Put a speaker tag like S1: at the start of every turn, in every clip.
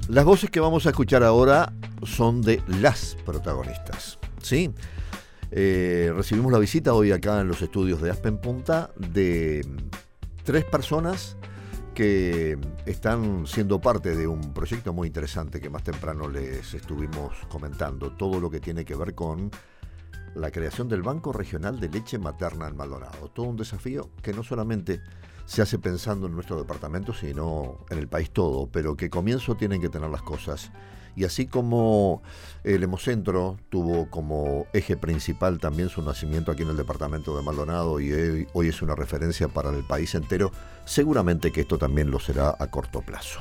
S1: Las voces que vamos a escuchar ahora son de las protagonistas, ¿sí? Recibimos la visita hoy acá en los estudios de Aspen Punta de 3 personas que están siendo parte de un proyecto muy interesante que más temprano les estuvimos comentando, todo lo que tiene que ver con la creación del Banco Regional de Leche Materna en Maldonado. Todo un desafío que no solamente se hace pensando en nuestro departamento, sino en el país todo, pero que comienzo tienen que tener las cosas. Y así como el Hemocentro tuvo como eje principal también su nacimiento aquí en el departamento de Maldonado y hoy es una referencia para el país entero, seguramente que esto también lo será a corto plazo.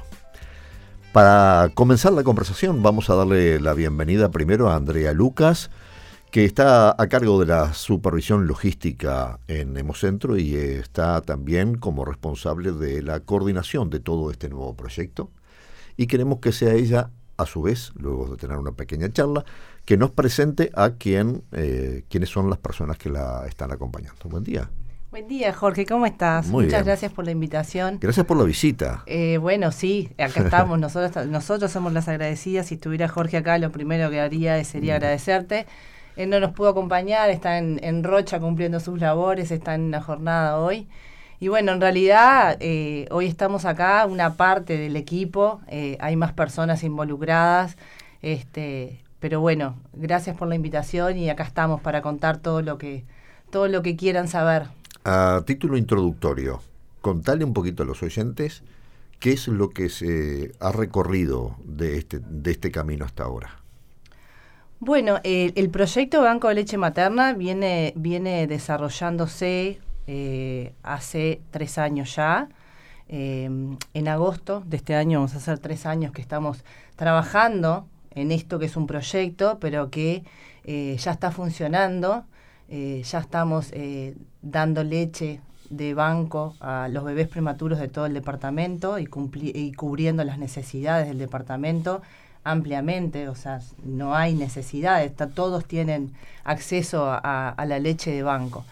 S1: Para comenzar la conversación vamos a darle la bienvenida primero a Andrea Lucas, que está a cargo de la supervisión logística en Hemocentro y está también como responsable de la coordinación de todo este nuevo proyecto. Y queremos que sea ella, a su vez, luego de tener una pequeña charla, que nos presente a quiénes son las personas que la están acompañando. Buen día.
S2: Buen día, Jorge, ¿cómo estás?
S1: Muy
S2: Muchas
S1: bien.
S2: Gracias por la invitación.
S1: Gracias por la visita.
S2: Bueno, sí, acá estamos, nosotros somos las agradecidas. Si estuviera Jorge acá, lo primero que haría sería agradecerte. Él no nos pudo acompañar, está en Rocha cumpliendo sus labores, está en una jornada hoy. Y bueno, en realidad hoy estamos acá, una parte del equipo, hay más personas involucradas, pero bueno, gracias por la invitación y acá estamos para contar todo lo que quieran saber.
S1: A título introductorio, contale un poquito a los oyentes qué es lo que se ha recorrido de este camino hasta ahora.
S2: Bueno, el proyecto Banco de Leche Materna viene desarrollándose hace 3 años ya. En agosto de este año vamos a hacer 3 años que estamos trabajando en esto que es un proyecto, pero que ya está funcionando. Ya estamos dando leche de banco a los bebés prematuros de todo el departamento y cubriendo las necesidades del departamento ampliamente, o sea, no hay necesidades, todos tienen acceso a la leche de banco.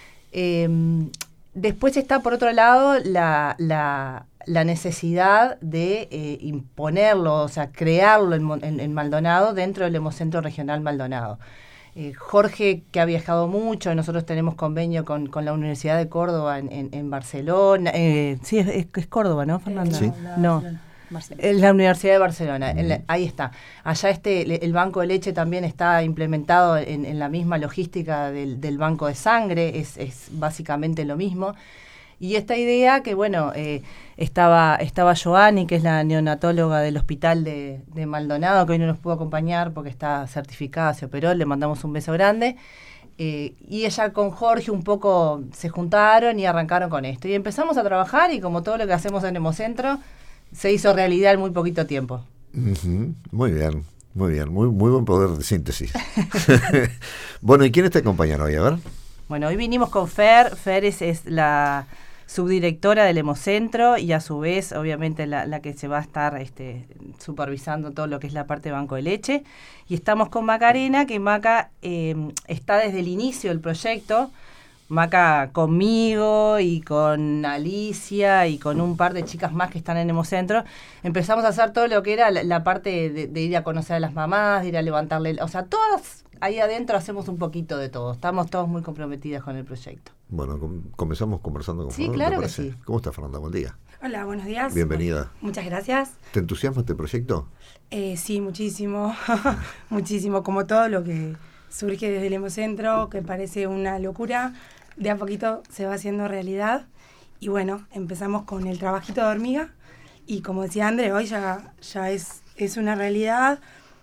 S2: Después está, por otro lado, la necesidad de imponerlo, o sea, crearlo en Maldonado dentro del Hemocentro Regional Maldonado. Jorge, que ha viajado mucho, nosotros tenemos convenio con la Universidad de Córdoba en Barcelona. Sí, es Córdoba, ¿no, Fernanda?
S1: Sí.
S2: No. La Universidad de Barcelona, ahí está. Allá el banco de leche también está implementado en la misma logística del banco de sangre, es básicamente lo mismo. Y esta idea que, bueno, estaba Joanny, que es la neonatóloga del hospital de Maldonado, que hoy no nos pudo acompañar porque está certificada, se operó, le mandamos un beso grande. Y ella con Jorge un poco se juntaron y arrancaron con esto. Y empezamos a trabajar y como todo lo que hacemos en Hemocentro, se hizo realidad en muy poquito tiempo.
S1: Uh-huh. Muy bien, muy buen poder de síntesis. Bueno, ¿y quiénes te acompañan hoy? A ver.
S2: Bueno, hoy vinimos con Fer. Fer es la subdirectora del Hemocentro y a su vez, obviamente, la que se va a estar supervisando todo lo que es la parte de banco de leche. Y estamos con Macarena, que Maca está desde el inicio del proyecto. Maca conmigo y con Alicia y con un par de chicas más que están en Hemocentro, empezamos a hacer todo lo que era la parte de ir a conocer a las mamás, de ir a levantarle, o sea, todas ahí adentro hacemos un poquito de todo, estamos todos muy comprometidas con el proyecto.
S1: Bueno, comenzamos conversando con Fernanda.
S2: Sí, claro que sí.
S1: ¿Cómo estás, Fernanda? Buen día.
S3: Hola, buenos días.
S1: Bienvenida.
S3: Muchas gracias.
S1: ¿Te entusiasma este proyecto?
S3: Sí, muchísimo, muchísimo, como todo lo que surge desde el Hemocentro, que parece una locura, de a poquito se va haciendo realidad. Y bueno, empezamos con el trabajito de hormiga y como decía André, hoy ya es una realidad.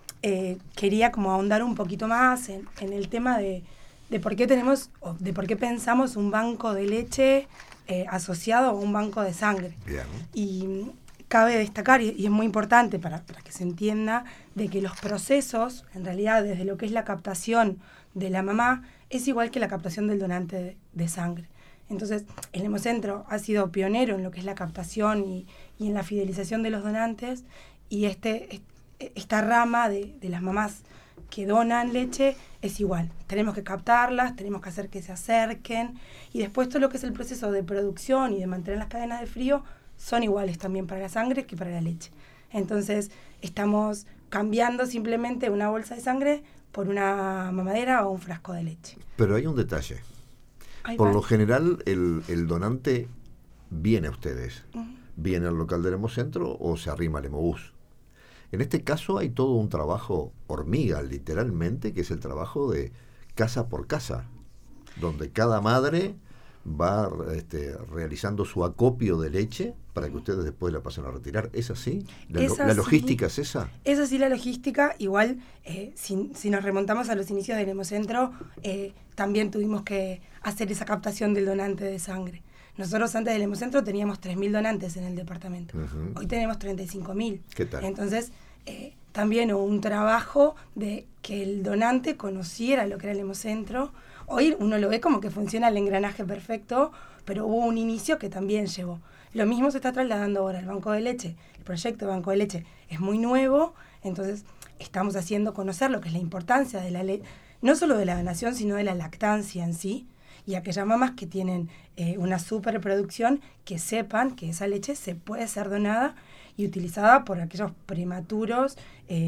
S3: Quería como ahondar un poquito más en el tema de por qué tenemos, o de por qué pensamos un banco de leche asociado a un banco de sangre.
S1: Bien.
S3: Y cabe destacar, y es muy importante para que se entienda, de que los procesos, en realidad, desde lo que es la captación de la mamá, es igual que la captación del donante de sangre. Entonces, el Hemocentro ha sido pionero en lo que es la captación y en la fidelización de los donantes, y esta rama de las mamás que donan leche es igual. Tenemos que captarlas, tenemos que hacer que se acerquen, y después todo lo que es el proceso de producción y de mantener las cadenas de frío son iguales también para la sangre que para la leche. Entonces, estamos cambiando simplemente una bolsa de sangre por una mamadera o un frasco de leche.
S1: Pero hay un detalle.
S3: Ahí
S1: Por
S3: va.
S1: lo general, el donante viene a ustedes. Viene al local del Hemocentro o se arrima al Hemobús. En este caso hay todo un trabajo hormiga, literalmente, que es el trabajo de casa por casa, donde cada madre va realizando su acopio de leche para que ustedes después la pasen a retirar. ¿Es así? ¿La logística es esa?
S3: Es así la logística. Igual, si nos remontamos a los inicios del Hemocentro, también tuvimos que hacer esa captación del donante de sangre. Nosotros antes del Hemocentro teníamos 3.000 donantes en el departamento.
S1: Uh-huh.
S3: Hoy tenemos 35.000.
S1: ¿Qué tal?
S3: Entonces, también hubo un trabajo de que el donante conociera lo que era el Hemocentro. Hoy uno lo ve como que funciona el engranaje perfecto, pero hubo un inicio que también llevó. Lo mismo se está trasladando ahora al Banco de Leche. El proyecto de Banco de Leche es muy nuevo, entonces estamos haciendo conocer lo que es la importancia de la leche, no solo de la donación, sino de la lactancia en sí. Y aquellas mamás que tienen una superproducción, que sepan que esa leche se puede ser donada y utilizada por aquellos prematuros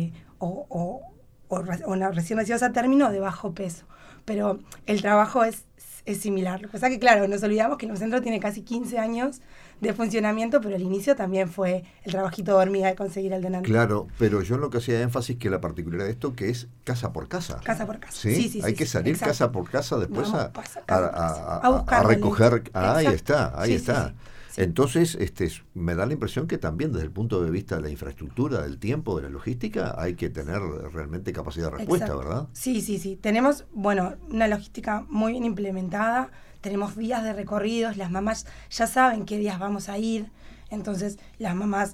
S3: o recién nacidos a término de bajo peso. Pero el trabajo es similar. Lo que pasa es que, claro, nos olvidamos que el Hemocentro tiene casi 15 años de funcionamiento, pero el inicio también fue el trabajito de hormiga de conseguir el donante.
S1: Claro, pero yo en lo que hacía énfasis que la particularidad de esto que es casa por casa.
S3: Casa por casa.
S1: Sí, hay que salir
S3: exacto.
S1: casa por casa después
S3: Vamos,
S1: a
S3: buscar la
S1: recoger.
S3: leche.
S1: Ahí
S3: Exacto.
S1: está.
S3: Sí.
S1: Entonces, me da la impresión que también desde el punto de vista de la infraestructura, del tiempo, de la logística, hay que tener realmente capacidad de respuesta,
S3: Exacto.
S1: ¿verdad?
S3: Sí. Tenemos, una logística muy bien implementada. Tenemos días de recorridos. Las mamás ya saben qué días vamos a ir. Entonces, las mamás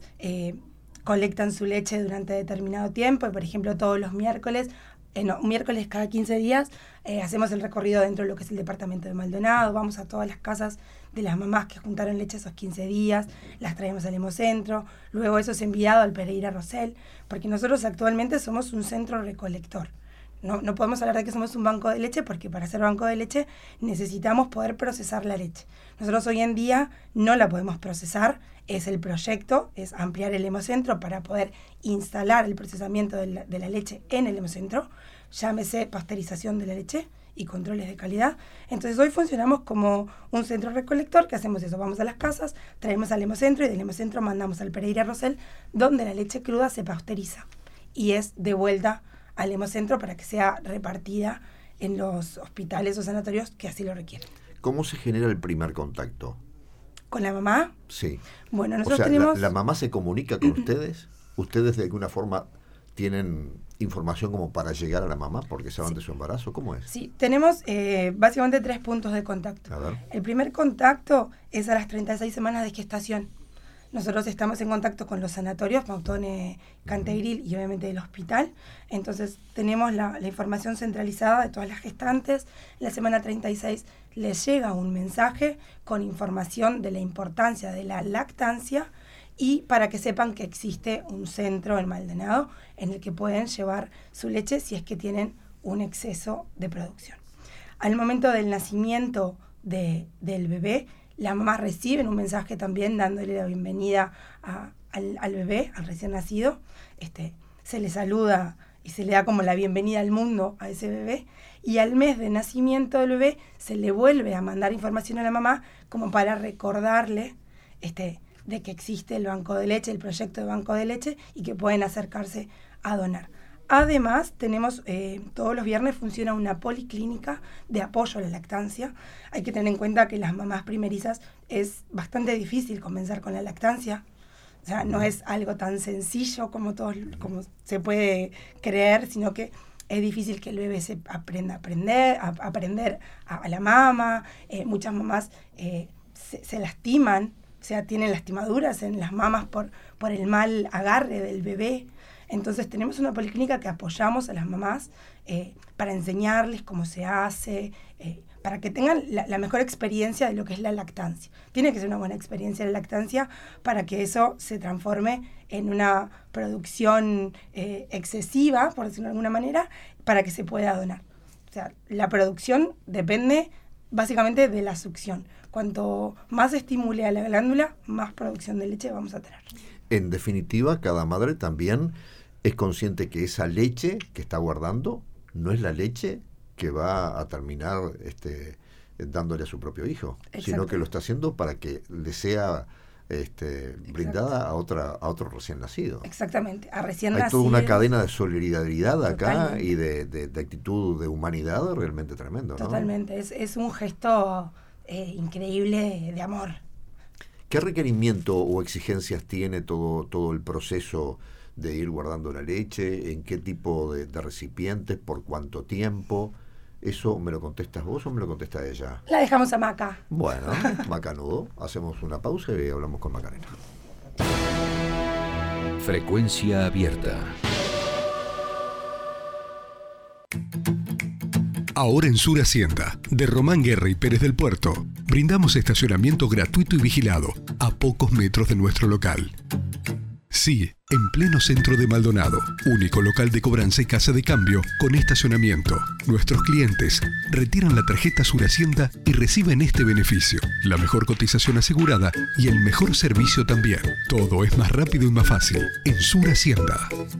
S3: colectan su leche durante determinado tiempo. Y, por ejemplo, todos los miércoles, un miércoles cada 15 días, hacemos el recorrido dentro de lo que es el departamento de Maldonado. Vamos a todas las casas de las mamás que juntaron leche esos 15 días, las traemos al Hemocentro, luego eso es enviado al Pereira Rosell, porque nosotros actualmente somos un centro recolector. No podemos hablar de que somos un banco de leche, porque para ser banco de leche necesitamos poder procesar la leche. Nosotros hoy en día no la podemos procesar, es el proyecto, es ampliar el Hemocentro para poder instalar el procesamiento de la leche en el Hemocentro, llámese pasteurización de la leche y controles de calidad. Entonces hoy funcionamos como un centro recolector, que hacemos eso, vamos a las casas, traemos al Hemocentro y del Hemocentro mandamos al Pereira Rosell, donde la leche cruda se pasteuriza y es de vuelta al Hemocentro para que sea repartida en los hospitales o sanatorios que así lo requieren.
S1: ¿Cómo se genera el primer contacto?
S3: ¿Con la mamá?
S1: Sí.
S3: Bueno, nosotros
S1: o sea,
S3: tenemos...
S1: ¿la mamá se comunica con ustedes? ¿Ustedes de alguna forma tienen información como para llegar a la mamá porque saben de su embarazo? ¿Cómo es?
S3: Sí, tenemos básicamente 3 puntos de contacto.
S1: A ver.
S3: El primer contacto es a las 36 semanas de gestación. Nosotros estamos en contacto con los sanatorios, Mautone, Cantegril y obviamente el hospital. Entonces tenemos la información centralizada de todas las gestantes. En la semana 36 les llega un mensaje con información de la importancia de la lactancia y para que sepan que existe un centro en Maldonado en el que pueden llevar su leche si es que tienen un exceso de producción. Al momento del nacimiento del bebé, la mamá recibe un mensaje también dándole la bienvenida al bebé, al recién nacido. Se le saluda y se le da como la bienvenida al mundo a ese bebé. Y al mes de nacimiento del bebé se le vuelve a mandar información a la mamá como para recordarle de que existe el banco de leche, el proyecto de banco de leche y que pueden acercarse a donar. Además, tenemos, todos los viernes funciona una policlínica de apoyo a la lactancia. Hay que tener en cuenta que las mamás primerizas es bastante difícil comenzar con la lactancia. O sea, no es algo tan sencillo como se puede creer, sino que es difícil que el bebé se aprenda a aprender a la mama. Muchas mamás se lastiman, o sea, tienen lastimaduras en las mamas por el mal agarre del bebé. Entonces tenemos una policlínica que apoyamos a las mamás para enseñarles cómo se hace, para que tengan la mejor experiencia de lo que es la lactancia. Tiene que ser una buena experiencia la lactancia para que eso se transforme en una producción excesiva, por decirlo de alguna manera, para que se pueda donar. O sea, la producción depende básicamente de la succión. Cuanto más estimule a la glándula, más producción de leche vamos a tener.
S1: En definitiva, cada madre también es consciente que esa leche que está guardando no es la leche que va a terminar dándole a su propio hijo, sino que lo está haciendo para que le sea brindada a otro recién nacido.
S3: Exactamente, a recién
S1: Hay
S3: nacido.
S1: toda una cadena de solidaridad acá.
S3: Totalmente.
S1: Y de actitud de humanidad realmente tremendo, ¿no?
S3: Totalmente, es un gesto increíble de amor.
S1: ¿Qué requerimiento o exigencias tiene todo el proceso de ir guardando la leche? ¿En qué tipo de recipientes? ¿Por cuánto tiempo? ¿Eso me lo contestas vos o me lo contesta ella?
S3: La dejamos a Maca.
S1: Bueno, macanudo. Hacemos una pausa y hablamos con Macarena.
S4: Frecuencia abierta.
S5: Ahora en Sur Hacienda, de Román Guerra y Pérez del Puerto, brindamos estacionamiento gratuito y vigilado a pocos metros de nuestro local. Sí, en pleno centro de Maldonado, único local de cobranza y casa de cambio con estacionamiento. Nuestros clientes retiran la tarjeta Sur Hacienda y reciben este beneficio: la mejor cotización asegurada y el mejor servicio también. Todo es más rápido y más fácil en Sur Hacienda.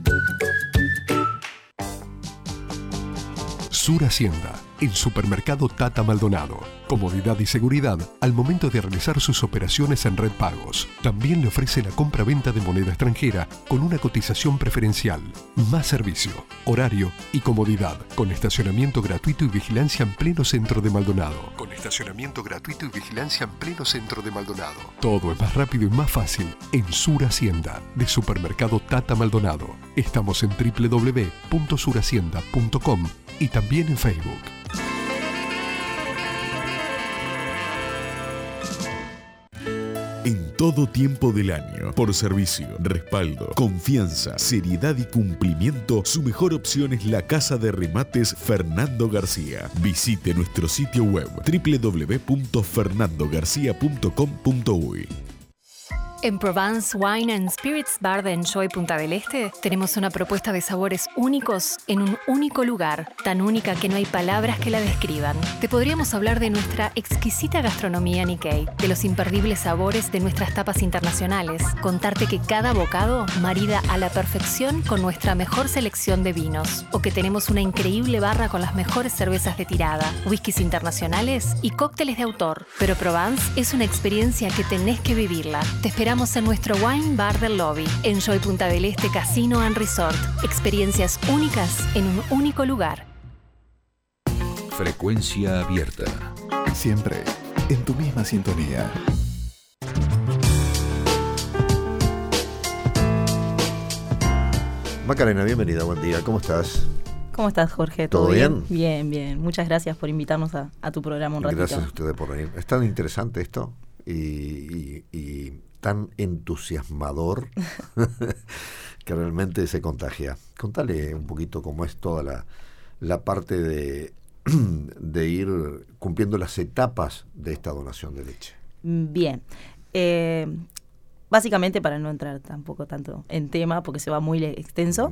S5: Sur Hacienda, el supermercado Tata Maldonado. Comodidad y seguridad al momento de realizar sus operaciones en Red Pagos. También le ofrece la compra-venta de moneda extranjera con una cotización preferencial. Más servicio, horario y comodidad. Con estacionamiento gratuito y vigilancia en pleno centro de Maldonado. Con estacionamiento gratuito y vigilancia en pleno centro de Maldonado. Todo es más rápido y más fácil en Sur Hacienda, de supermercado Tata Maldonado. Estamos en www.surhacienda.com y también en Facebook.
S6: En todo tiempo del año, por servicio, respaldo, confianza, seriedad y cumplimiento, su mejor opción es la Casa de Remates Fernando García. Visite nuestro sitio web www.fernandogarcia.com.uy.
S7: En Provence Wine and Spirits Bar de Enjoy Punta del Este tenemos una propuesta de sabores únicos en un único lugar, tan única que no hay palabras que la describan. Te podríamos hablar de nuestra exquisita gastronomía Nikkei, de los imperdibles sabores de nuestras tapas internacionales, contarte que cada bocado marida a la perfección con nuestra mejor selección de vinos, o que tenemos una increíble barra con las mejores cervezas de tirada, whiskies internacionales y cócteles de autor. Pero Provence es una experiencia que tenés que vivirla. Te esperamos en nuestro Wine Bar del Lobby. Enjoy Punta del Este Casino and Resort. Experiencias únicas en un único lugar.
S4: Frecuencia abierta.
S8: Siempre en tu misma sintonía.
S1: Macarena, bienvenida, buen día, ¿cómo estás?
S2: ¿Cómo estás, Jorge?
S1: ¿Todo bien?
S2: Bien, bien. Muchas gracias por invitarnos a tu programa un ratito.
S1: Gracias a ustedes por venir. Es tan interesante esto y tan entusiasmador que realmente se contagia. Contale un poquito cómo es toda la parte de ir cumpliendo las etapas de esta donación de leche.
S2: Bien. Básicamente, para no entrar tampoco tanto en tema, porque se va muy extenso,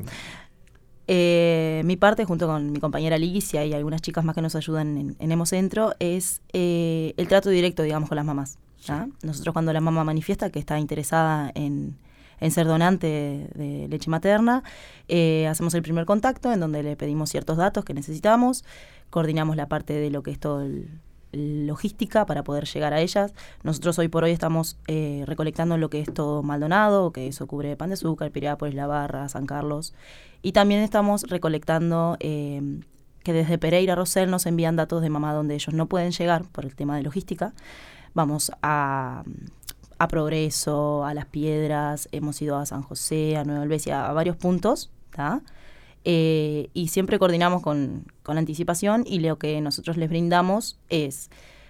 S2: mi parte, junto con mi compañera Liz, y hay algunas chicas más que nos ayudan en Hemocentro, es el trato directo, digamos, con las mamás. Sí. Nosotros, cuando la mamá manifiesta que está interesada en ser donante de leche materna, hacemos el primer contacto en donde le pedimos ciertos datos que necesitamos, coordinamos la parte de lo que es todo logística para poder llegar a ellas. Nosotros hoy por hoy estamos recolectando lo que es todo Maldonado, que eso cubre Pan de Azúcar, Piriápolis, La Barra, San Carlos, y también estamos recolectando que desde Pereira, Rosell nos envían datos de mamá donde ellos no pueden llegar por el tema de logística. Vamos a Progreso, a Las Piedras, hemos ido a San José, a Nueva Helvecia, a varios puntos, ¿tá? Y siempre coordinamos con anticipación, y lo que nosotros les brindamos es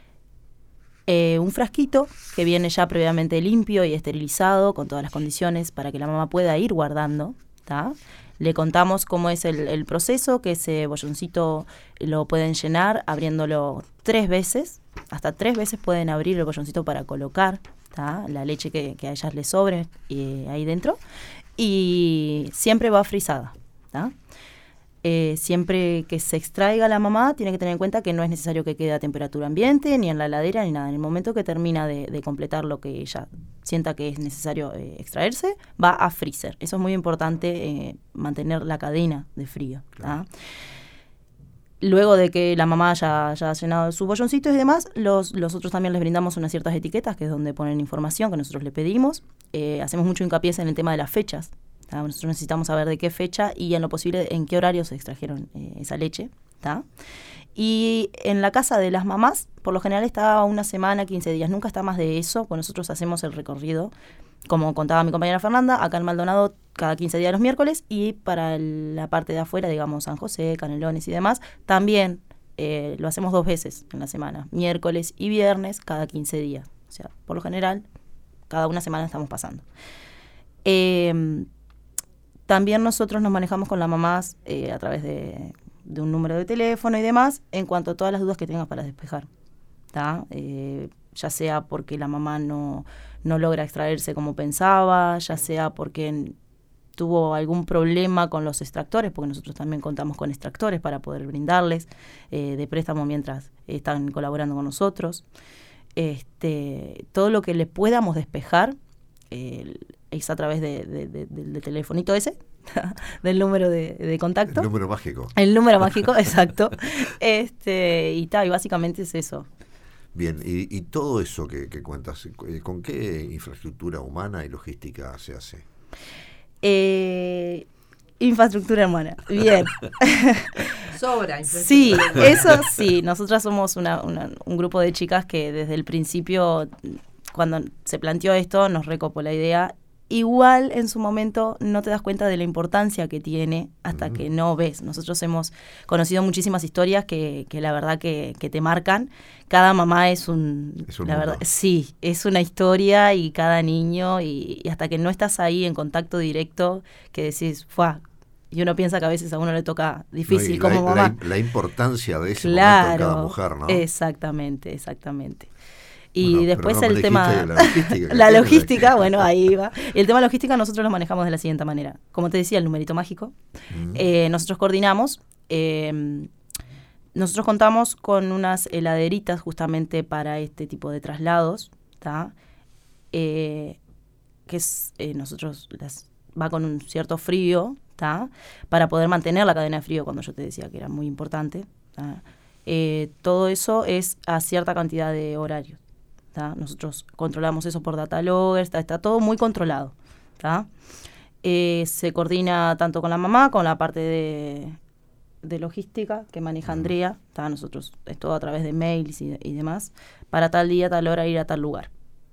S2: un frasquito que viene ya previamente limpio y esterilizado con todas las condiciones para que la mamá pueda ir guardando, ¿tá? Le contamos cómo es el proceso, que ese bolloncito lo pueden llenar abriéndolo 3 veces, hasta 3 veces pueden abrir el bolloncito para colocar, ¿tá?, la leche que a ellas les sobre ahí dentro, y siempre va frisada, ¿tá?
S9: Siempre que se extraiga la mamá, tiene que tener en cuenta que no es necesario que quede a temperatura ambiente, ni en la heladera, ni nada. En el momento que termina de completar lo que ella sienta que es necesario extraerse, va a freezer. Eso es muy importante, mantener la cadena de frío. Claro. Luego de que la mamá ya ha llenado sus bolloncitos y demás, los otros también les brindamos unas ciertas etiquetas, que es donde ponen información que nosotros le pedimos. Hacemos mucho hincapié en el tema de las fechas. Nosotros necesitamos saber de qué fecha y en lo posible en qué horario se extrajeron esa leche. ¿tá? Y en la casa de las mamás, por lo general está una semana, 15 días. Nunca está más de eso, pues nosotros hacemos el recorrido, como contaba mi compañera Fernanda, acá en Maldonado cada 15 días los miércoles, y para la parte de afuera, digamos San José, Canelones y demás, también lo hacemos 2 veces en la semana, miércoles y viernes cada 15 días. O sea, por lo general, cada una semana estamos pasando. También nosotros nos manejamos con las mamás a través de un número de teléfono y demás, en cuanto a todas las dudas que tengas para despejar. ¿tá? Ya sea porque la mamá no logra extraerse como pensaba, ya sea porque tuvo algún problema con los extractores, porque nosotros también contamos con extractores para poder brindarles de préstamo mientras están colaborando con nosotros. Todo lo que le podamos despejar es a través del telefonito ese, del número de contacto.
S1: El número mágico.
S9: El número mágico, exacto. Y básicamente es eso.
S1: Bien, y todo eso que cuentas, ¿con qué infraestructura humana y logística se hace?
S9: Infraestructura humana, bien.
S2: Sobra infraestructura.
S9: Sí, eso sí. Nosotras somos un grupo de chicas que desde el principio, cuando se planteó esto, nos recopó la idea. Igual en su momento no te das cuenta de la importancia que tiene hasta que no ves. Nosotros hemos conocido muchísimas historias que la verdad que te marcan. Cada mamá es un la verdad, sí, es una historia, y cada niño, y hasta que no estás ahí en contacto directo, que decís, ¡fua! Y uno piensa que a veces a uno le toca difícil como mamá.
S1: La importancia de ese momento en cada mujer, ¿no?
S9: Exactamente. Y después
S1: no
S9: el tema...
S1: La
S9: logística, bueno, ahí va. Y el tema logística nosotros lo manejamos de la siguiente manera. Como te decía, el numerito mágico. Nosotros coordinamos. Nosotros contamos con unas heladeritas justamente para este tipo de traslados. ¿tá? Nosotros va con un cierto frío, ¿tá? Para poder mantener la cadena de frío, cuando yo te decía que era muy importante. ¿tá? Todo eso es a cierta cantidad de horarios. ¿tá? Nosotros controlamos eso por data logger, está todo muy controlado. ¿tá? Se coordina tanto con la mamá, con la parte de logística que maneja Andrea. ¿tá? Nosotros es todo a través de mails y demás, para tal día, tal hora ir a tal lugar.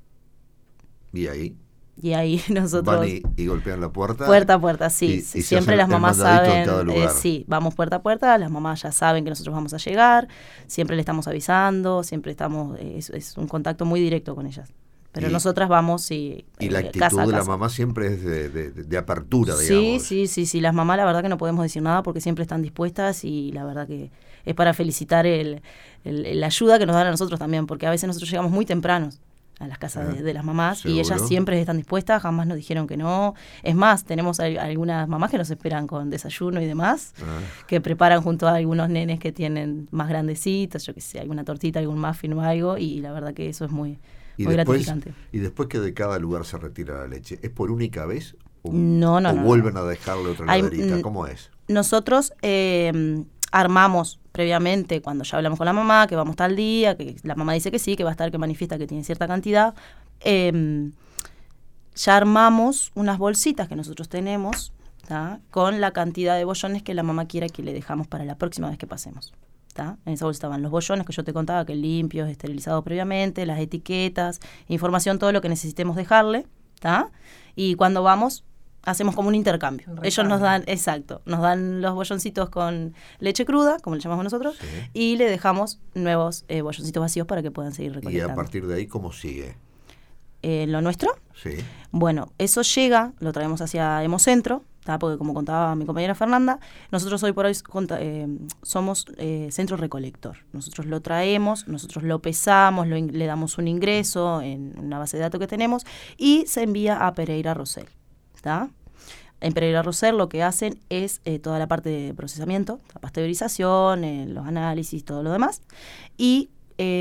S1: Y ahí
S9: nosotros...
S1: Van y golpean la puerta.
S9: Puerta a puerta, sí.
S1: Y
S9: siempre las mamás saben... sí, vamos puerta a puerta, las mamás ya saben que nosotros vamos a llegar, siempre le estamos avisando, siempre estamos... Es un contacto muy directo con ellas. Pero nosotras vamos
S1: y la actitud de la mamá siempre es de apertura, digamos.
S9: Sí. Las mamás, la verdad que no podemos decir nada porque siempre están dispuestas, y la verdad que es para felicitar la ayuda que nos dan a nosotros también, porque a veces nosotros llegamos muy tempranos a las casas de las mamás,
S1: ¿seguro?
S9: Y ellas siempre están dispuestas, jamás nos dijeron que no. Es más, tenemos algunas mamás que nos esperan con desayuno y demás, que preparan junto a algunos nenes que tienen más grandecitos, yo qué sé, alguna tortita, algún muffin o algo, y la verdad que eso es muy gratificante.
S1: Y después que de cada lugar se retira la leche, ¿es por única vez?
S9: No.
S1: ¿Vuelven a dejarle otra laderita? ¿Cómo es?
S9: Nosotros armamos previamente, cuando ya hablamos con la mamá, que vamos tal día, que la mamá dice que sí, que va a estar, que manifiesta que tiene cierta cantidad, ya armamos unas bolsitas que nosotros tenemos, ¿tá? Con la cantidad de bollones que la mamá quiera que le dejamos para la próxima vez que pasemos. ¿tá? En esa bolsa estaban los bollones que yo te contaba, que limpios, esterilizados previamente, las etiquetas, información, todo lo que necesitemos dejarle, ¿tá? Y cuando vamos, hacemos como un intercambio. Ellos nos dan los bolloncitos con leche cruda, como le llamamos nosotros, y le dejamos nuevos bolloncitos vacíos para que puedan seguir recolectando.
S1: ¿Y a partir de ahí cómo sigue?
S9: ¿Lo nuestro?
S1: Sí.
S9: Bueno, eso llega, lo traemos hacia Hemocentro, porque como contaba mi compañera Fernanda, nosotros hoy por hoy somos centro recolector. Nosotros lo traemos, nosotros lo pesamos, le damos un ingreso en una base de datos que tenemos, y se envía a Pereira Rosell. ¿tá? En Pereira Roser lo que hacen es toda la parte de procesamiento, la pasteurización, los análisis, todo lo demás. Y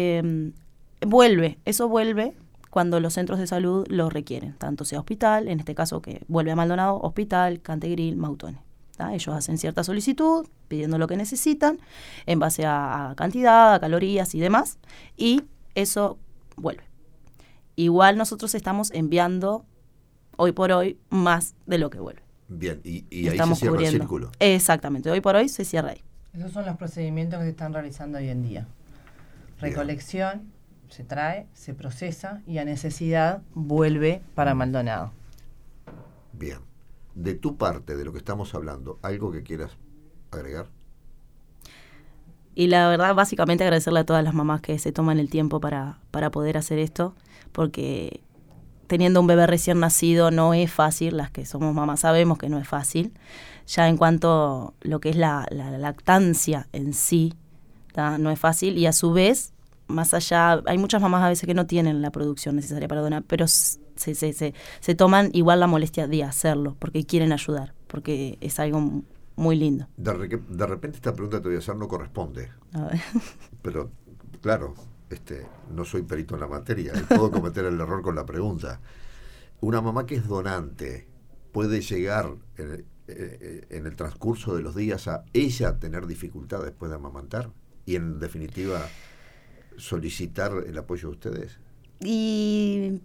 S9: eso vuelve cuando los centros de salud lo requieren, tanto sea hospital, en este caso que vuelve a Maldonado, hospital, Cantegril, Mautones. Ellos hacen cierta solicitud, pidiendo lo que necesitan, en base a cantidad, a calorías y demás, y eso vuelve. Igual nosotros estamos enviando, hoy por hoy, más de lo que vuelve.
S1: Bien, y ahí se cierra el círculo.
S9: Exactamente, hoy por hoy se cierra ahí.
S2: Esos son los procedimientos que se están realizando hoy en día. Recolección, se trae, se procesa y a necesidad vuelve para Maldonado.
S1: Bien. De tu parte, de lo que estamos hablando, ¿algo que quieras agregar?
S9: Y la verdad, básicamente agradecerle a todas las mamás que se toman el tiempo para poder hacer esto, porque teniendo un bebé recién nacido no es fácil, las que somos mamás sabemos que no es fácil. Ya en cuanto a lo que es la lactancia en sí, no es fácil, y a su vez, más allá, hay muchas mamás a veces que no tienen la producción necesaria para donar, pero se toman igual la molestia de hacerlo, porque quieren ayudar, porque es algo muy lindo.
S1: De repente esta pregunta que te voy a hacer no corresponde. Pero, claro, no soy perito en la materia, y puedo cometer el error con la pregunta. Una mamá que es donante puede llegar en el transcurso de los días a ella tener dificultad después de amamantar y, en definitiva, solicitar el apoyo de ustedes.
S9: Y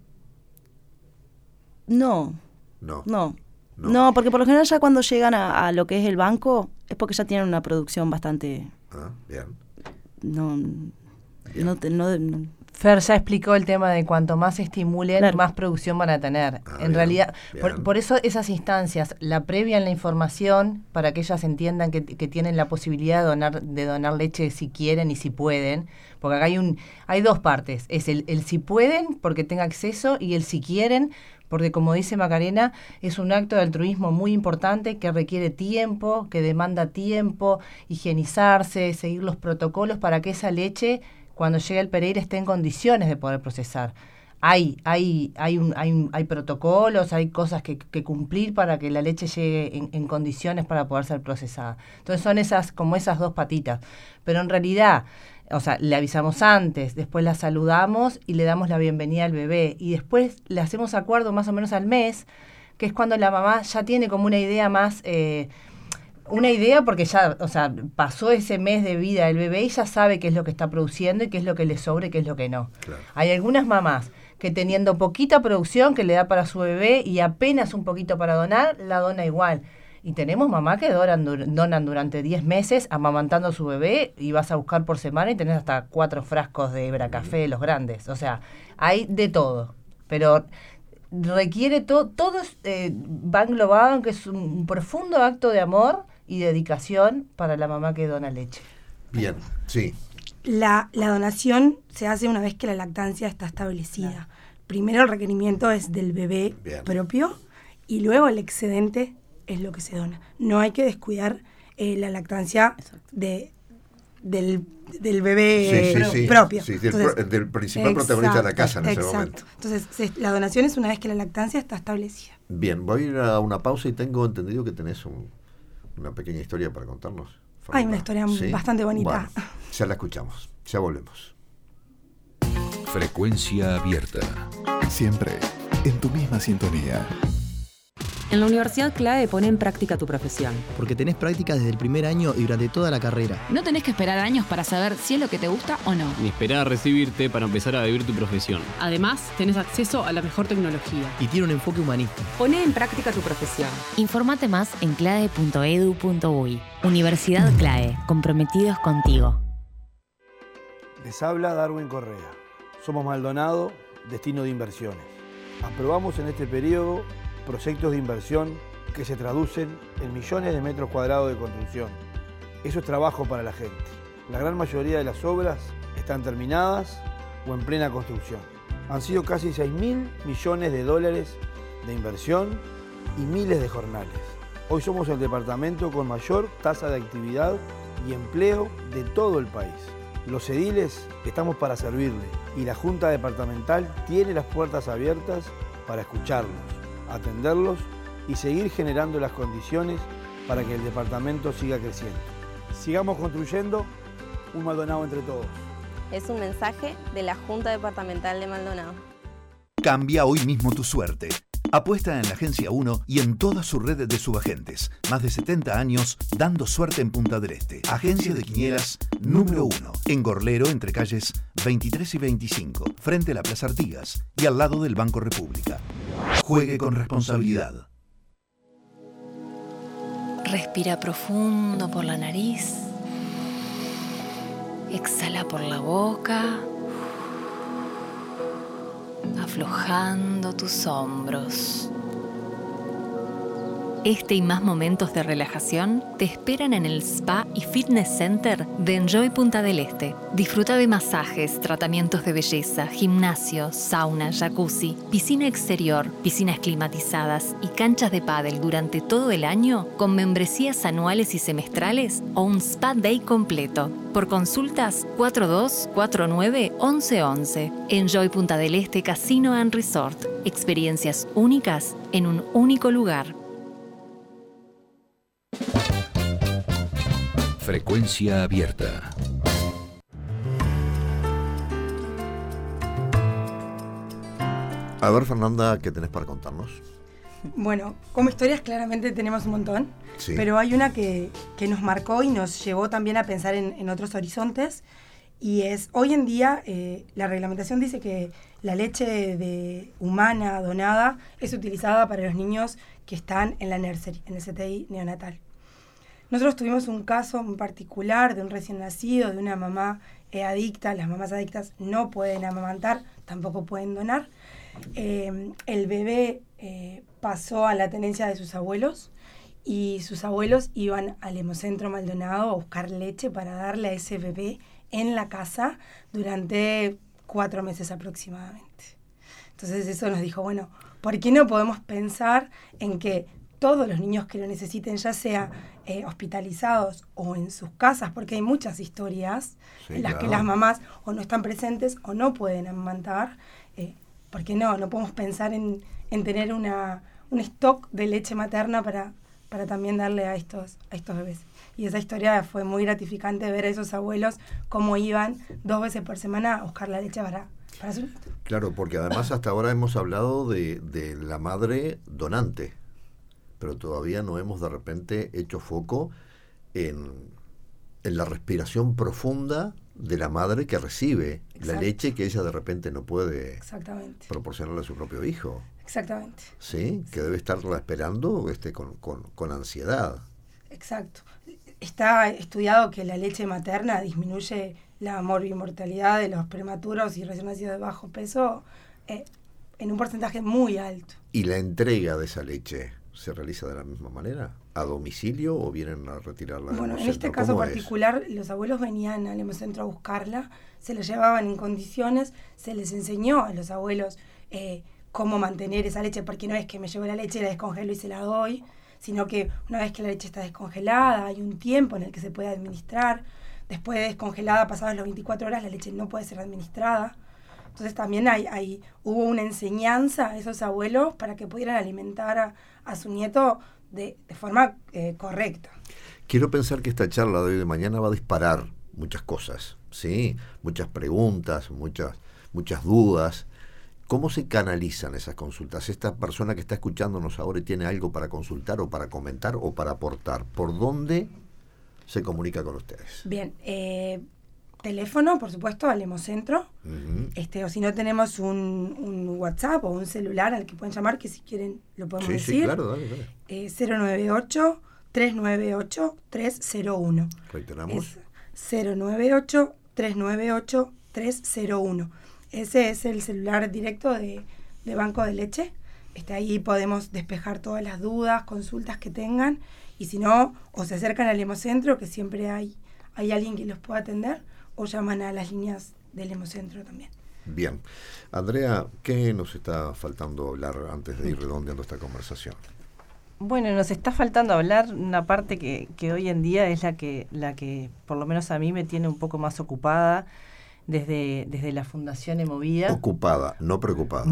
S9: no, porque por lo general ya cuando llegan a lo que es el banco es porque ya tienen una producción bastante...
S1: Bien.
S2: Fer ya explicó el tema de cuanto más se estimulen, claro, más producción van a tener. En realidad, por eso esas instancias, la previa en la información, para que ellas entiendan que tienen la posibilidad de donar leche si quieren y si pueden, porque acá hay dos partes, es el si pueden, porque tenga acceso, y el si quieren, porque como dice Macarena, es un acto de altruismo muy importante que requiere tiempo, que demanda tiempo, higienizarse, seguir los protocolos para que esa leche, cuando llegue al Pereira, esté en condiciones de poder procesar. Hay protocolos, hay cosas que cumplir para que la leche llegue en condiciones para poder ser procesada. Entonces son esas dos patitas. Pero en realidad, o sea, le avisamos antes, después la saludamos y le damos la bienvenida al bebé. Y después le hacemos acuerdo más o menos al mes, que es cuando la mamá ya tiene como una idea más... una idea porque ya, o sea, pasó ese mes de vida del bebé y ya sabe qué es lo que está produciendo y qué es lo que le sobra y qué es lo que no. Claro. Hay algunas mamás que teniendo poquita producción que le da para su bebé y apenas un poquito para donar, la dona igual. Y tenemos mamás que donan durante 10 meses amamantando a su bebé y vas a buscar por semana y tenés hasta 4 frascos de Hebra Café de los grandes. O sea, hay de todo. Pero requiere todo va englobado en que es un profundo acto de amor y dedicación para la mamá que dona leche.
S1: Bien, sí.
S3: La donación se hace una vez que la lactancia está establecida. Claro. Primero el requerimiento es del bebé propio y luego el excedente es lo que se dona. No hay que descuidar la lactancia del bebé propio. Sí,
S1: del principal protagonista de la casa en ese momento.
S3: Entonces, la donación es una vez que la lactancia está establecida.
S1: Bien, voy a ir a una pausa y tengo entendido que tenés una pequeña historia para contarnos. Fernanda.
S3: Hay una historia bastante bonita.
S1: Bueno, ya la escuchamos, ya volvemos.
S4: Frecuencia abierta.
S8: Siempre en tu misma sintonía.
S10: En la Universidad CLAE pone en práctica tu profesión.
S11: Porque tenés prácticas desde el primer año y durante toda la carrera.
S12: No tenés que esperar años para saber si es lo que te gusta o no.
S13: Ni esperar a recibirte para empezar a vivir tu profesión.
S14: Además, tenés acceso a la mejor tecnología.
S11: Y tiene un enfoque humanista.
S10: Poné en práctica tu profesión.
S15: Informate más en clae.edu.uy. Universidad CLAE, comprometidos contigo.
S16: Les habla Darwin Correa. Somos Maldonado, destino de inversiones. Aprobamos en este periodo proyectos de inversión que se traducen en millones de metros cuadrados de construcción. Eso es trabajo para la gente. La gran mayoría de las obras están terminadas o en plena construcción. Han sido casi 6.000 millones de dólares de inversión y miles de jornales. Hoy somos el departamento con mayor tasa de actividad y empleo de todo el país. Los ediles estamos para servirle y la Junta Departamental tiene las puertas abiertas para escucharlos, atenderlos y seguir generando las condiciones para que el departamento siga creciendo. Sigamos construyendo un Maldonado entre todos.
S17: Es un mensaje de la Junta Departamental de Maldonado.
S18: Cambia hoy mismo tu suerte. Apuesta en la Agencia 1 y en toda su red de subagentes. Más de 70 años dando suerte en Punta del Este. Agencia de Quinielas número 1. En Gorlero, entre calles 23 y 25. Frente a la Plaza Artigas y al lado del Banco República. Juegue con responsabilidad.
S7: Respira profundo por la nariz. Exhala por la boca, aflojando tus hombros. Este y más momentos de relajación te esperan en el Spa y Fitness Center de Enjoy Punta del Este. Disfruta de masajes, tratamientos de belleza, gimnasio, sauna, jacuzzi, piscina exterior, piscinas climatizadas y canchas de pádel durante todo el año con membresías anuales y semestrales o un Spa Day completo. Por consultas, 4249-1111. Enjoy Punta del Este Casino and Resort. Experiencias únicas en un único lugar.
S4: Frecuencia abierta.
S1: A ver, Fernanda, ¿qué tenés para contarnos?
S3: Bueno, como historias claramente tenemos un montón,
S1: sí,
S3: pero hay una que nos marcó y nos llevó también a pensar en otros horizontes, y es, hoy en día la reglamentación dice que la leche humana donada es utilizada para los niños que están en la nursery, en el CTI neonatal. Nosotros tuvimos un caso muy particular de un recién nacido, de una mamá adicta. Las mamás adictas no pueden amamantar, tampoco pueden donar. El bebé pasó a la tenencia de sus abuelos, y sus abuelos iban al Hemocentro Maldonado a buscar leche para darle a ese bebé en la casa durante 4 meses aproximadamente. Entonces eso nos dijo, bueno, ¿por qué no podemos pensar en que todos los niños que lo necesiten, ya sea hospitalizados o en sus casas, porque hay muchas historias en las que las mamás o no están presentes o no pueden amamantar, ¿por qué no podemos pensar en tener un stock de leche materna para también darle a estos bebés? Y esa historia fue muy gratificante, ver a esos abuelos cómo iban 2 veces por semana a buscar la leche para su nieto.
S1: Claro, porque además hasta ahora hemos hablado de la madre donante, pero todavía no hemos de repente hecho foco en la respiración profunda de la madre que recibe la leche que ella de repente no puede proporcionarle a su propio hijo.
S3: Exactamente.
S1: ¿Sí? Que debe estarla esperando con ansiedad.
S3: Exacto. Está estudiado que la leche materna disminuye la morbimortalidad de los prematuros y recién nacidos de bajo peso en un porcentaje muy alto.
S1: ¿Y la entrega de esa leche se realiza de la misma manera? ¿A domicilio o vienen a retirarla?
S3: Bueno, en este caso particular, los abuelos venían al Hemocentro a buscarla, se la llevaban en condiciones, se les enseñó a los abuelos cómo mantener esa leche, porque no es que me llevo la leche, la descongelo y se la doy, sino que una vez que la leche está descongelada, hay un tiempo en el que se puede administrar. Después de descongelada, pasadas las 24 horas, la leche no puede ser administrada. Entonces también hubo una enseñanza a esos abuelos para que pudieran alimentar a su nieto de forma correcta.
S1: Quiero pensar que esta charla de hoy de mañana va a disparar muchas cosas, ¿sí? Muchas preguntas, muchas dudas. ¿Cómo se canalizan esas consultas? Esta persona que está escuchándonos ahora y tiene algo para consultar o para comentar o para aportar, ¿por dónde se comunica con ustedes?
S3: Bien, teléfono, por supuesto, al Hemocentro. O si no, tenemos un WhatsApp o un celular al que pueden llamar, que si quieren lo podemos decir. Sí, claro, dale. 098-398-301.
S1: Reiteramos.
S3: 098-398-301. Ese es el celular directo de Banco de Leche. Ahí podemos despejar todas las dudas, consultas que tengan. Y si no, o se acercan al Hemocentro, que siempre hay alguien que los pueda atender, o llaman a las líneas del Hemocentro también.
S1: Bien. Andrea, ¿qué nos está faltando hablar antes de ir redondeando esta conversación?
S2: Bueno, nos está faltando hablar una parte que hoy en día es la que por lo menos a mí me tiene un poco más ocupada desde la Fundación Hemovida.
S1: Ocupada, no preocupada.
S2: No,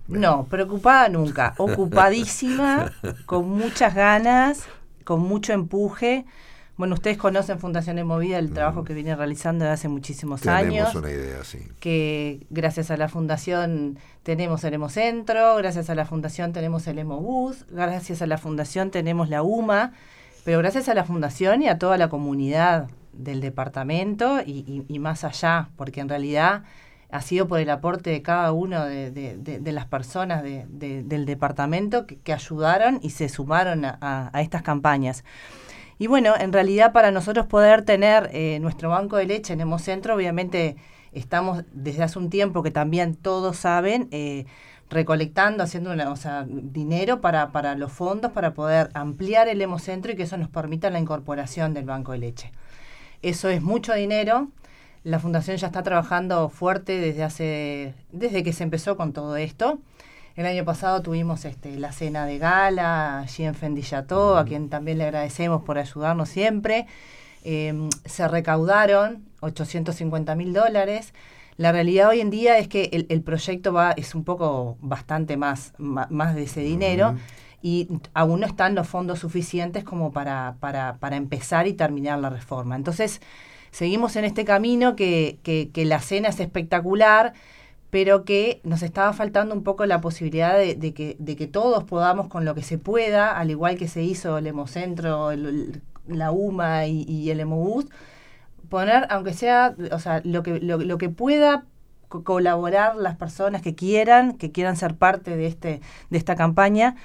S2: No, preocupada nunca, ocupadísima, con muchas ganas, con mucho empuje. Bueno, ustedes conocen Fundación Emovida, el trabajo que viene realizando desde hace muchísimos años.
S1: Tenemos una idea, sí.
S2: Que gracias a la Fundación tenemos el Hemocentro, gracias a la Fundación tenemos el Hemobús, gracias a la Fundación tenemos la UMA, pero gracias a la Fundación y a toda la comunidad del departamento y más allá, porque en realidad ha sido por el aporte de cada uno de las personas del departamento que ayudaron y se sumaron a estas campañas. Y bueno, en realidad para nosotros poder tener nuestro banco de leche en Hemocentro, obviamente estamos desde hace un tiempo, que también todos saben, recolectando, haciendo dinero para los fondos, para poder ampliar el Hemocentro y que eso nos permita la incorporación del banco de leche. Eso es mucho dinero. La Fundación ya está trabajando fuerte desde que se empezó con todo esto. El año pasado tuvimos la cena de gala allí en Fendi Chateau, a quien también le agradecemos por ayudarnos siempre. Se recaudaron $850.000. La realidad hoy en día es que el proyecto es un poco bastante más de ese dinero y aún no están los fondos suficientes como para empezar y terminar la reforma. Entonces, seguimos en este camino que la cena es espectacular, pero que nos estaba faltando un poco la posibilidad de que todos podamos, con lo que se pueda, al igual que se hizo el Hemocentro, la UMA y el Hemobús, poner, aunque sea, lo que pueda colaborar las personas que quieran ser parte de esta campaña,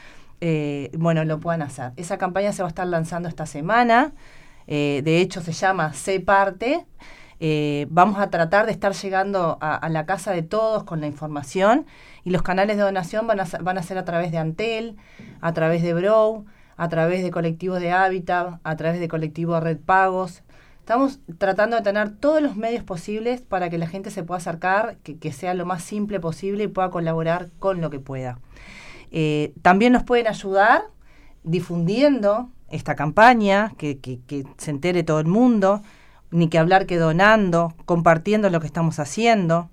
S2: lo puedan hacer. Esa campaña se va a estar lanzando esta semana, de hecho se llama Sé Parte. Vamos a tratar de estar llegando a la casa de todos con la información, y los canales de donación van a ser a través de Antel, a través de Brow, a través de colectivos de Hábitat, a través de colectivos de Red Pagos. Estamos tratando de tener todos los medios posibles para que la gente se pueda acercar, que sea lo más simple posible y pueda colaborar con lo que pueda. También nos pueden ayudar difundiendo esta campaña, que se entere todo el mundo, ni que hablar que donando, compartiendo lo que estamos haciendo.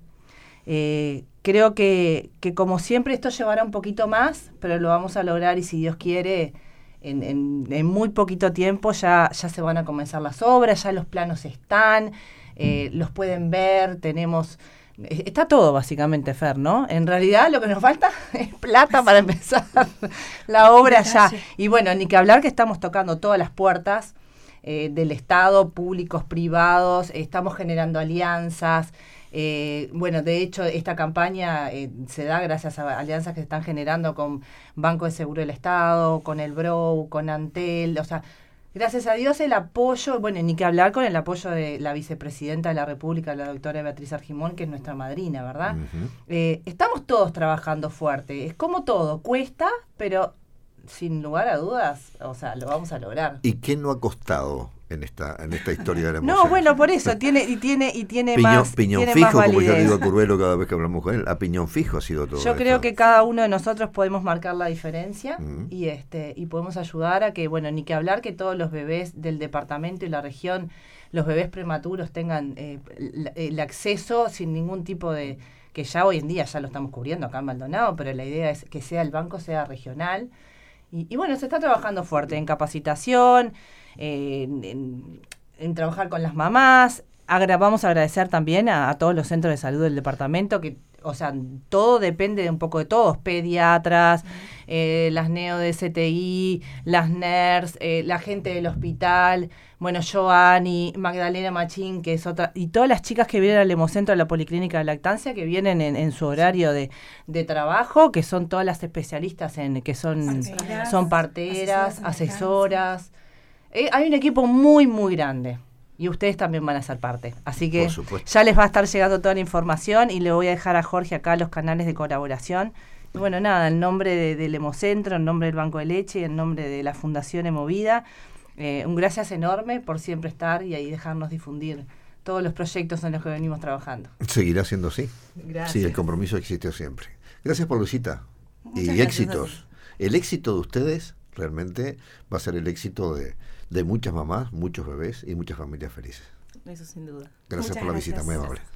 S2: Creo que como siempre esto llevará un poquito más, pero lo vamos a lograr, y si Dios quiere, en muy poquito tiempo ya se van a comenzar las obras, ya los planos están, los pueden ver, está todo básicamente, Fer, ¿no? En realidad lo que nos falta es plata para empezar la obra ya. Y bueno, ni que hablar que estamos tocando todas las puertas del Estado, públicos, privados, estamos generando alianzas. De hecho, esta campaña se da gracias a alianzas que se están generando con Banco de Seguro del Estado, con el Brow, con Antel. Gracias a Dios el apoyo, ni que hablar con el apoyo de la vicepresidenta de la República, la doctora Beatriz Argimón, que es nuestra madrina, ¿verdad? Estamos todos trabajando fuerte. Es como todo, cuesta, pero sin lugar a dudas, lo vamos a lograr.
S1: ¿Y qué no ha costado en esta historia de la
S2: emoción? No, bueno, por eso, tiene más
S1: piñón
S2: tiene
S1: fijo,
S2: más
S1: como yo
S2: validez.
S1: digo a Curvelo cada vez que hablamos con él, a piñón fijo ha sido todo.
S2: Yo creo que cada uno de nosotros podemos marcar la diferencia y podemos ayudar a que, ni que hablar que todos los bebés del departamento y la región, los bebés prematuros tengan el acceso sin ningún tipo de, que ya hoy en día ya lo estamos cubriendo acá en Maldonado, pero la idea es que el banco sea regional. Y se está trabajando fuerte en capacitación, en trabajar con las mamás. Vamos a agradecer también a todos los centros de salud del departamento, que todo depende de un poco de todos, pediatras, las neo de CTI, las NERS, la gente del hospital, Joanny, Magdalena Machín, que es otra, y todas las chicas que vienen al Hemocentro de la Policlínica de Lactancia, que vienen en su horario de trabajo, que son todas las especialistas que son parteras, asesoras. Hay un equipo muy, muy grande. Y ustedes también van a ser parte. Así que ya les va a estar llegando toda la información, y le voy a dejar a Jorge acá los canales de colaboración. Y en nombre del Hemocentro, en nombre del Banco de Leche, en nombre de la Fundación Emovida, un gracias enorme por siempre estar y ahí dejarnos difundir todos los proyectos en los que venimos trabajando.
S1: Seguirá siendo así.
S2: Gracias.
S1: Sí, el compromiso existe siempre. Gracias por visita. Y
S2: gracias.
S1: Éxitos. El éxito de ustedes realmente va a ser el éxito de muchas mamás, muchos bebés y muchas familias felices.
S2: Eso sin duda.
S1: Gracias por la visita, muy amable.